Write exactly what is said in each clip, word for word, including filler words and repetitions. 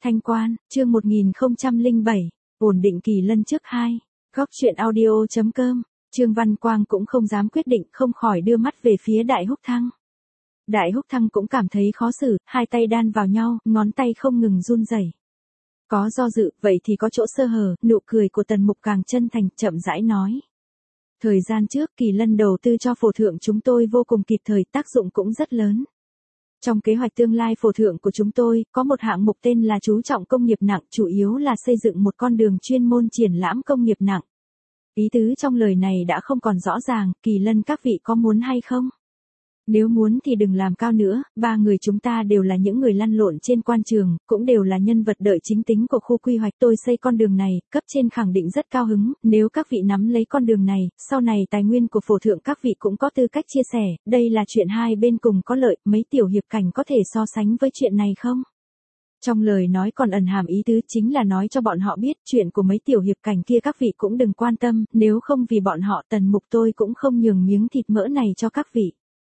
Thanh Quan, chương một nghìn không trăm lẻ bảy, ổn định Kỳ Lân trước hai. Góc truyện audio.com, Trương Văn Quang cũng không dám quyết định, không khỏi đưa mắt về phía Đại Húc Thăng. Đại Húc Thăng cũng cảm thấy khó xử, hai tay đan vào nhau, ngón tay không ngừng run rẩy. Có do dự, vậy thì có chỗ sơ hở, nụ cười của Tần Mục càng chân thành, chậm rãi nói. Thời gian trước Kỳ Lân đầu tư cho phổ thượng chúng tôi vô cùng kịp thời, tác dụng cũng rất lớn. Trong kế hoạch tương lai phổ thượng của chúng tôi, có một hạng mục tên là chú trọng công nghiệp nặng, chủ yếu là xây dựng một con đường chuyên môn triển lãm công nghiệp nặng. Ý tứ trong lời này đã không còn rõ ràng, Kỳ Lân các vị có muốn hay không? Nếu muốn thì đừng làm cao nữa, ba người chúng ta đều là những người lăn lộn trên quan trường, cũng đều là nhân vật đợi chính tính của khu quy hoạch. Tôi xây con đường này, cấp trên khẳng định rất cao hứng, nếu các vị nắm lấy con đường này, sau này tài nguyên của phổ thượng các vị cũng có tư cách chia sẻ, đây là chuyện hai bên cùng có lợi, mấy tiểu hiệp cảnh có thể so sánh với chuyện này không? Trong lời nói còn ẩn hàm ý tứ chính là nói cho bọn họ biết chuyện của mấy tiểu hiệp cảnh kia các vị cũng đừng quan tâm, nếu không vì bọn họ Tần Mục tôi cũng không nhường miếng thịt mỡ này cho các vị.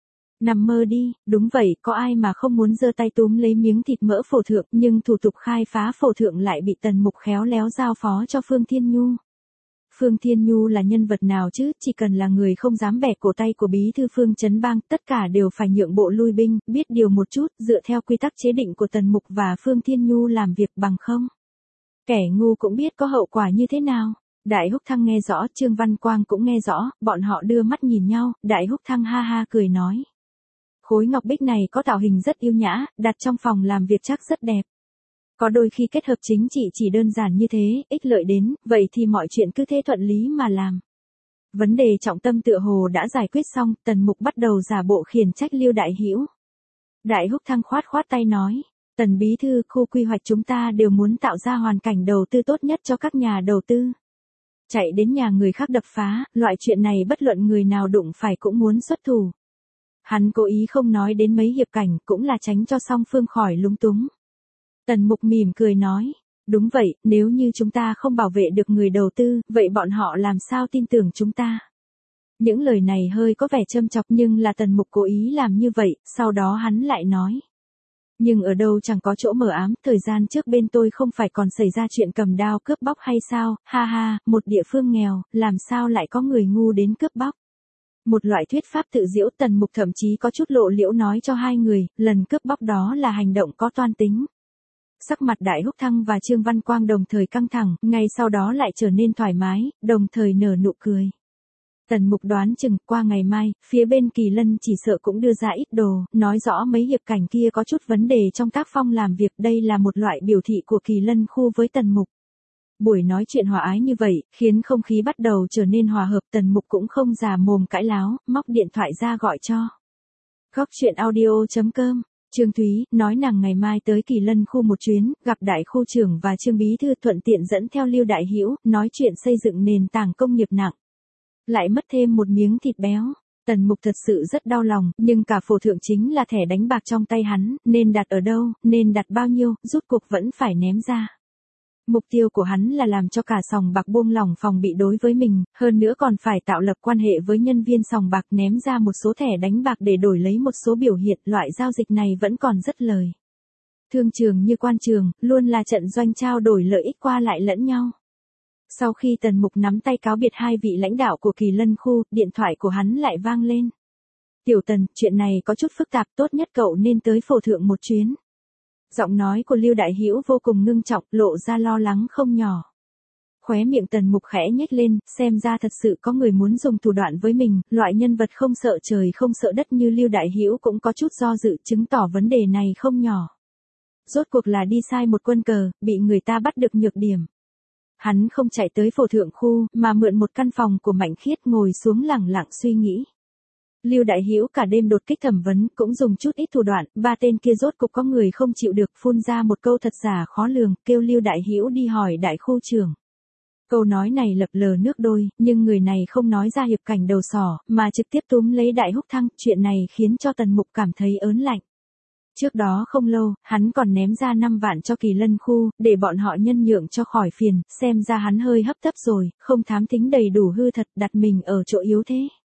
Nằm mơ đi, đúng vậy, có ai mà không muốn giơ tay túm lấy miếng thịt mỡ phổ thượng, nhưng thủ tục khai phá phổ thượng lại bị Tần Mục khéo léo giao phó cho Phương Thiên Nhu. Phương Thiên Nhu là nhân vật nào chứ, chỉ cần là người không dám bẻ cổ tay của bí thư Phương Chấn Bang, tất cả đều phải nhượng bộ lui binh, biết điều một chút, dựa theo quy tắc chế định của Tần Mục và Phương Thiên Nhu làm việc, bằng không. Kẻ ngu cũng biết có hậu quả như thế nào. Đại Húc Thăng nghe rõ, Trương Văn Quang cũng nghe rõ, bọn họ đưa mắt nhìn nhau, Đại Húc Thăng ha ha cười nói. Khối ngọc bích này có tạo hình rất yêu nhã, đặt trong phòng làm việc chắc rất đẹp. Có đôi khi kết hợp chính trị chỉ đơn giản như thế, ích lợi đến, vậy thì mọi chuyện cứ thế thuận lý mà làm. Vấn đề trọng tâm tựa hồ đã giải quyết xong, Tần Mục bắt đầu giả bộ khiển trách Lưu Đại Hữu. Đại Húc Thăng khoát khoát tay nói, Tần bí thư, khu quy hoạch chúng ta đều muốn tạo ra hoàn cảnh đầu tư tốt nhất cho các nhà đầu tư. Chạy đến nhà người khác đập phá, loại chuyện này bất luận người nào đụng phải cũng muốn xuất thủ. Hắn cố ý không nói đến mấy hiệp cảnh, cũng là tránh cho song phương khỏi lúng túng. Tần Mục mỉm cười nói, đúng vậy, nếu như chúng ta không bảo vệ được người đầu tư, vậy bọn họ làm sao tin tưởng chúng ta? Những lời này hơi có vẻ châm chọc nhưng là Tần Mục cố ý làm như vậy, sau đó hắn lại nói. Nhưng ở đâu chẳng có chỗ mờ ám, thời gian trước bên tôi không phải còn xảy ra chuyện cầm đao cướp bóc hay sao, ha ha, một địa phương nghèo, làm sao lại có người ngu đến cướp bóc? Một loại thuyết pháp tự diễu, Tần Mục thậm chí có chút lộ liễu nói cho hai người, lần cướp bóc đó là hành động có toan tính. Sắc mặt Đại Húc Thăng và Trương Văn Quang đồng thời căng thẳng, ngay sau đó lại trở nên thoải mái, đồng thời nở nụ cười. Tần Mục đoán chừng qua ngày mai, phía bên Kỳ Lân chỉ sợ cũng đưa ra ít đồ, nói rõ mấy hiệp cảnh kia có chút vấn đề trong tác phong làm việc, đây là một loại biểu thị của Kỳ Lân khu với Tần Mục. Buổi nói chuyện hòa ái như vậy, khiến không khí bắt đầu trở nên hòa hợp, Tần Mục cũng không già mồm cãi láo, móc điện thoại ra gọi cho. Góc truyện audio.com, Trương Thúy, nói nàng ngày mai tới Kỳ Lân khu một chuyến, gặp đại khu trưởng và Trương bí thư, thuận tiện dẫn theo Lưu Đại Hữu, nói chuyện xây dựng nền tảng công nghiệp nặng. Lại mất thêm một miếng thịt béo. Tần Mục thật sự rất đau lòng, nhưng cả phổ thượng chính là thẻ đánh bạc trong tay hắn, nên đặt ở đâu, nên đặt bao nhiêu, rút cuộc vẫn phải ném ra. Mục tiêu của hắn là làm cho cả sòng bạc buông lỏng phòng bị đối với mình, hơn nữa còn phải tạo lập quan hệ với nhân viên sòng bạc, ném ra một số thẻ đánh bạc để đổi lấy một số biểu hiện, loại giao dịch này vẫn còn rất lời. Thương trường như quan trường, luôn là trận doanh trao đổi lợi ích qua lại lẫn nhau. Sau khi Tần Mục nắm tay cáo biệt hai vị lãnh đạo của Kỳ Lân khu, điện thoại của hắn lại vang lên. Tiểu Tần, chuyện này có chút phức tạp, tốt nhất cậu nên tới phổ thượng một chuyến. Giọng nói của Lưu Đại Hữu vô cùng ngưng trọng, lộ ra lo lắng không nhỏ. Khóe miệng Tần Mục khẽ nhếch lên, xem ra thật sự có người muốn dùng thủ đoạn với mình, loại nhân vật không sợ trời không sợ đất như Lưu Đại Hữu cũng có chút do dự, chứng tỏ vấn đề này không nhỏ. Rốt cuộc là đi sai một quân cờ, bị người ta bắt được nhược điểm. Hắn không chạy tới phổ thượng khu, mà mượn một căn phòng của Mạnh Khiết ngồi xuống lẳng lặng suy nghĩ. Lưu Đại Hữu cả đêm đột kích thẩm vấn, cũng dùng chút ít thủ đoạn, ba tên kia rốt cục có người không chịu được, phun ra một câu thật giả khó lường, kêu Lưu Đại Hữu đi hỏi đại khu trưởng. Câu nói này lập lờ nước đôi, nhưng người này không nói ra hiệp cảnh đầu sỏ, mà trực tiếp túm lấy Đại Húc Thăng, chuyện này khiến cho Tần Mục cảm thấy ớn lạnh. Trước đó không lâu, hắn còn ném ra năm vạn cho Kỳ Lân khu, để bọn họ nhân nhượng cho khỏi phiền, xem ra hắn hơi hấp tấp rồi, không thám thính đầy đủ hư thật, đặt mình ở chỗ yếu thế.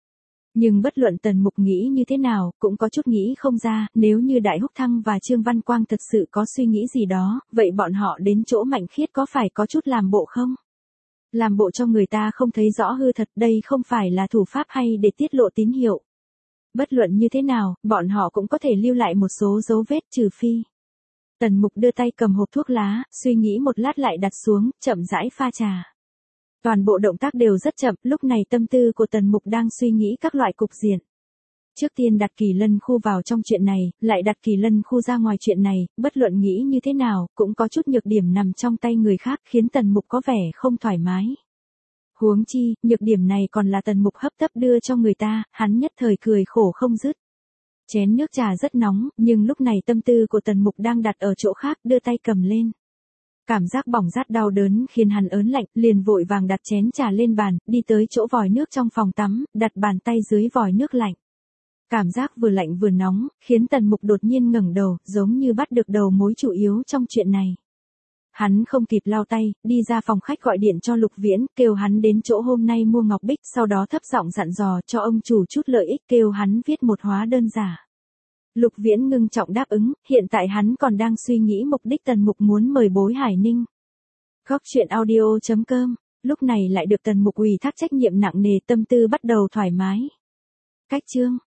Nhưng bất luận Tần Mục nghĩ như thế nào, cũng có chút nghĩ không ra, nếu như Đại Húc Thăng và Trương Văn Quang thật sự có suy nghĩ gì đó, vậy bọn họ đến chỗ Mạnh Khiết có phải có chút làm bộ không? Làm bộ cho người ta không thấy rõ hư thật, đây không phải là thủ pháp hay để tiết lộ tín hiệu. Bất luận như thế nào, bọn họ cũng có thể lưu lại một số dấu vết, trừ phi. Tần Mục đưa tay cầm hộp thuốc lá, suy nghĩ một lát lại đặt xuống, chậm rãi pha trà. Toàn bộ động tác đều rất chậm, lúc này tâm tư của Tần Mục đang suy nghĩ các loại cục diện. Trước tiên đặt Kỳ Lân khu vào trong chuyện này, lại đặt Kỳ Lân khu ra ngoài chuyện này, bất luận nghĩ như thế nào, cũng có chút nhược điểm nằm trong tay người khác, khiến Tần Mục có vẻ không thoải mái. Huống chi, nhược điểm này còn là Tần Mục hấp tấp đưa cho người ta, hắn nhất thời cười khổ không dứt. Chén nước trà rất nóng, nhưng lúc này tâm tư của Tần Mục đang đặt ở chỗ khác, đưa tay cầm lên. Cảm giác bỏng rát đau đớn khiến hắn ớn lạnh, liền vội vàng đặt chén trà lên bàn, đi tới chỗ vòi nước trong phòng tắm, đặt bàn tay dưới vòi nước lạnh. Cảm giác vừa lạnh vừa nóng, khiến Tần Mục đột nhiên ngẩng đầu, giống như bắt được đầu mối chủ yếu trong chuyện này. Hắn không kịp lau tay, đi ra phòng khách gọi điện cho Lục Viễn, kêu hắn đến chỗ hôm nay mua ngọc bích, sau đó thấp giọng dặn dò cho ông chủ chút lợi ích, kêu hắn viết một hóa đơn giả. Lục Viễn ngưng trọng đáp ứng, hiện tại hắn còn đang suy nghĩ mục đích Tần Mục muốn mời Bối Hải Ninh. Góc truyện audio chấm com, lúc này lại được Tần Mục ủy thác trách nhiệm nặng nề, tâm tư bắt đầu thoải mái. Cách chương